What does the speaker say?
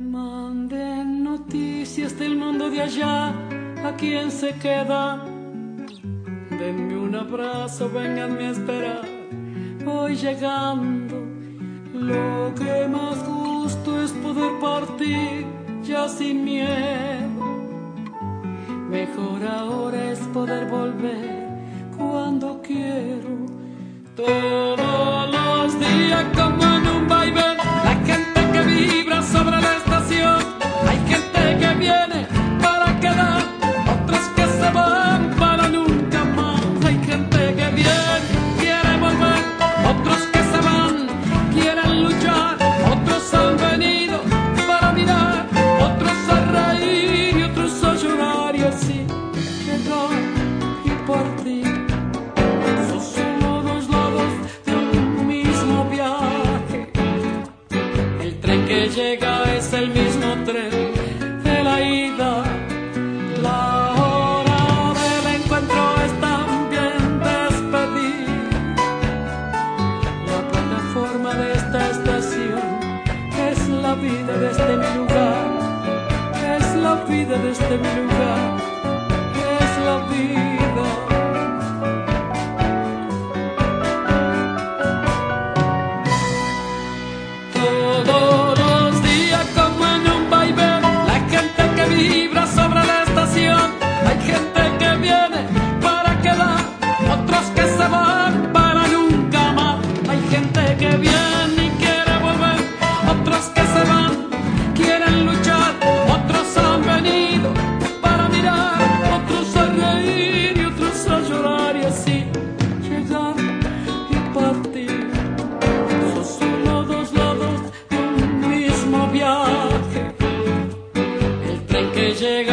Manden noticias del mundo de allá, a quien se queda. Denme un abrazo, vénganme a esperar. Voy llegando. Lo que más gusto es poder partir ya sin miedo. Mejor ahora es poder volver cuando quiero. Todos los días como en un vaivén, hay gente que vibra sobre la estación. Hay gente que viene para quedar, otros que se van para nunca más. Hay gente que viene, quiere volver, otros que se van, quieren luchar. Otros han venido para mirar, otros a reír y otros a llorar. Y así llegar y partir. Son solo dos lados de un mismo viaje. El tren que llega es el mismo tren de la ida. La hora del encuentro es también despedir. La plataforma de esta estación es la vida desde mi lugar. Es la vida desde mi lugar. Es la vida. Todos los días como en un vaivén, la gente que vibra sobre la estación. Hay gente que viene para quedar, otros que se van para nunca más. Hay gente que viene y quiere volver, otros que se van, quieren luchar. Otros han venido para mirar, otros a reír y otros a llorar. Y así llegar y partir. Son solo dos lados de un mismo viaje. El tren que llega